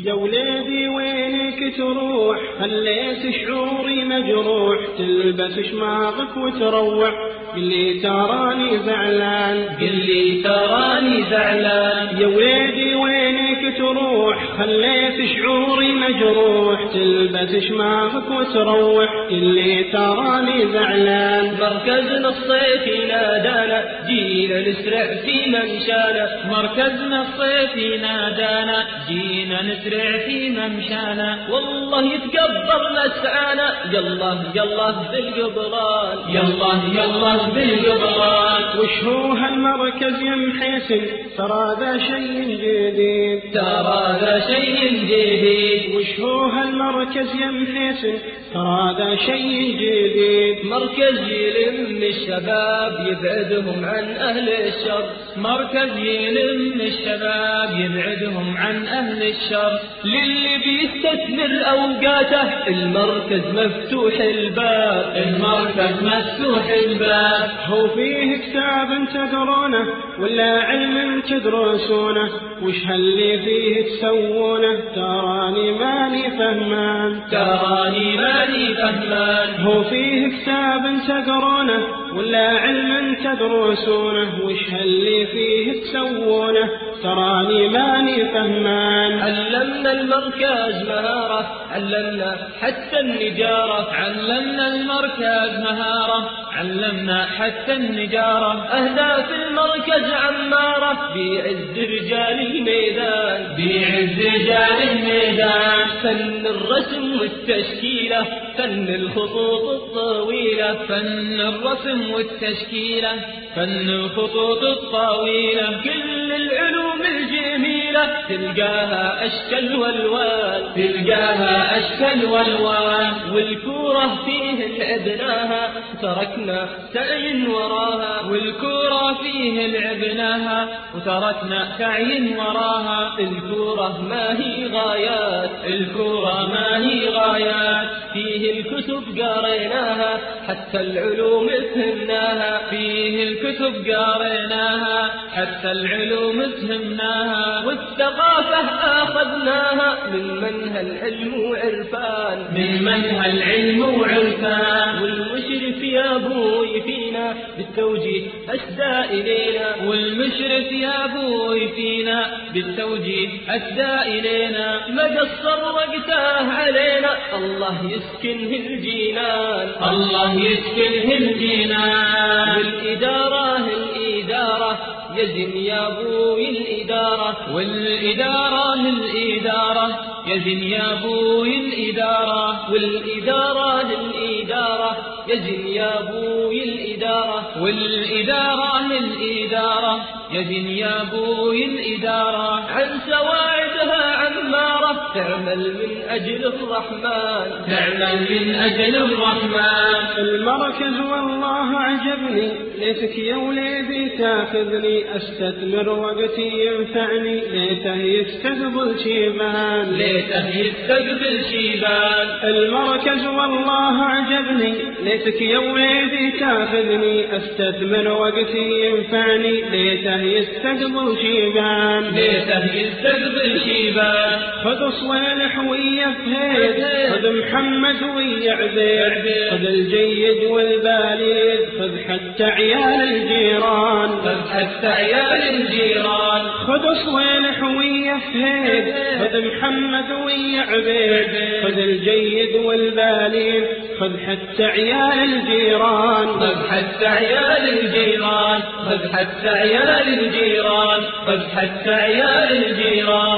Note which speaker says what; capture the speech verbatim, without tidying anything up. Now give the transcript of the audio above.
Speaker 1: يا وليدي وينك تروح خليت شعوري مجروح تلبس شماغك وتروح قلي تراني زعلان
Speaker 2: قلي تراني زعلان
Speaker 1: يا وليدي وينك تروح خليت شعوري مجروح تلبس شماغك وتروح قلي تراني زعلان
Speaker 2: مركزنا الصيفي نادانا جينا نسرع في ممشانا مركزنا الصيفي نادانا جينا نسرع في ممشانا والله يتقبل مسعانا يلا يلا بالقبران يلا يلا بالقبران
Speaker 1: وش هو هالمركز يا محيسن ترى ذا شيء جديد
Speaker 2: ترى ذا شيء جديد
Speaker 1: وش هو هالمركز يا محيسن ترى ذا شيء جديد
Speaker 2: مركز يلم الشباب يبعدهم عن أهل الشر مركز يلم الشباب يبعدهم عن أهل الشر للي بيستثمر أوقاته المركز مفتوح الباب المركز مفتوح الباب
Speaker 1: هو فيه كتاب تدرونه ولا علم تدرسونه وش هاللي فيه تسوونه تراني ماني فهمان
Speaker 2: تراني ماني فهمان
Speaker 1: هو فيه كتاب تقرونه ولا علم تدرسونه وش هاللي فيه تسوونه تراني ماني فهمان
Speaker 2: علمنا المركز مهارة علمنا حتى النجارة علمنا المركز مهارة علمنا حتى النجارة أهداف المركز عمارة بيعز رجال الميدان بيعز رجال الميدان فن الرسم والتشكيلة فن الخطوط الطويلة فن الرسم والتشكيلة فن الخطوط الطويلة كل العلوم الجميلة تلقاها أشكال والوان تلقاها أشكال والوان والكورة فيه لعبناها تركنا سعي وراها والكورة فيه لعبناها وتركنا سعي وراها الكورة ما هي غايات الكورة ما هي غايات فيه الكتب قريناها حتى العلوم فهمناها فيه الكتب قريناها حتى العلوم فهمناها والثقافة أخذناها من منها العلم وعرفان من منها العلم وعرفان والمشرف يا أبوي فينا بالتوجيه أسدى إلينا والمشرف يا أبوي فينا بالتوجيه أسدى إلينا ما قصر وقته علينا الله يسكنه الجنان الله يسكنه الجنان والإدارة الإدارة يزن يا أبوي الإدارة والإدارة الإدارة يزن يا أبوي الإدارة والإدارة الإدارة يزن يا أبوي الإدارة والإدارة الإدارة يزن يا أبوي الإدارة عن سواعدها عمارة تعمل من أجل الرحمن تعمل من أجل الرحمن
Speaker 1: المركز والله عجبني ليتك يا وليدي تاخذني استثمر وقتي ينفعني ليته يستقبل شيبان
Speaker 2: ليته يستقبل شيبان
Speaker 1: المركز والله عجبني ليتك يا وليدي تاخذني استثمر وقتي ينفعني ليته يستقبل شيبان
Speaker 2: ليته يستقبل شيبان
Speaker 1: خذ صويلح ويا فهيد خذ محمد ويا عبيد خذ الجيد والباليد خذ حتى عيال الجيران
Speaker 2: خذ حتى عيال الجيران
Speaker 1: خذ صويلح ويا فهيد خذ محمد ويا عبيد خذ الجيد والباليد خذ حتى عيال الجيران
Speaker 2: خذ حتى عيال الجيران خذ حتى عيال الجيران خذ حتى عيال الجيران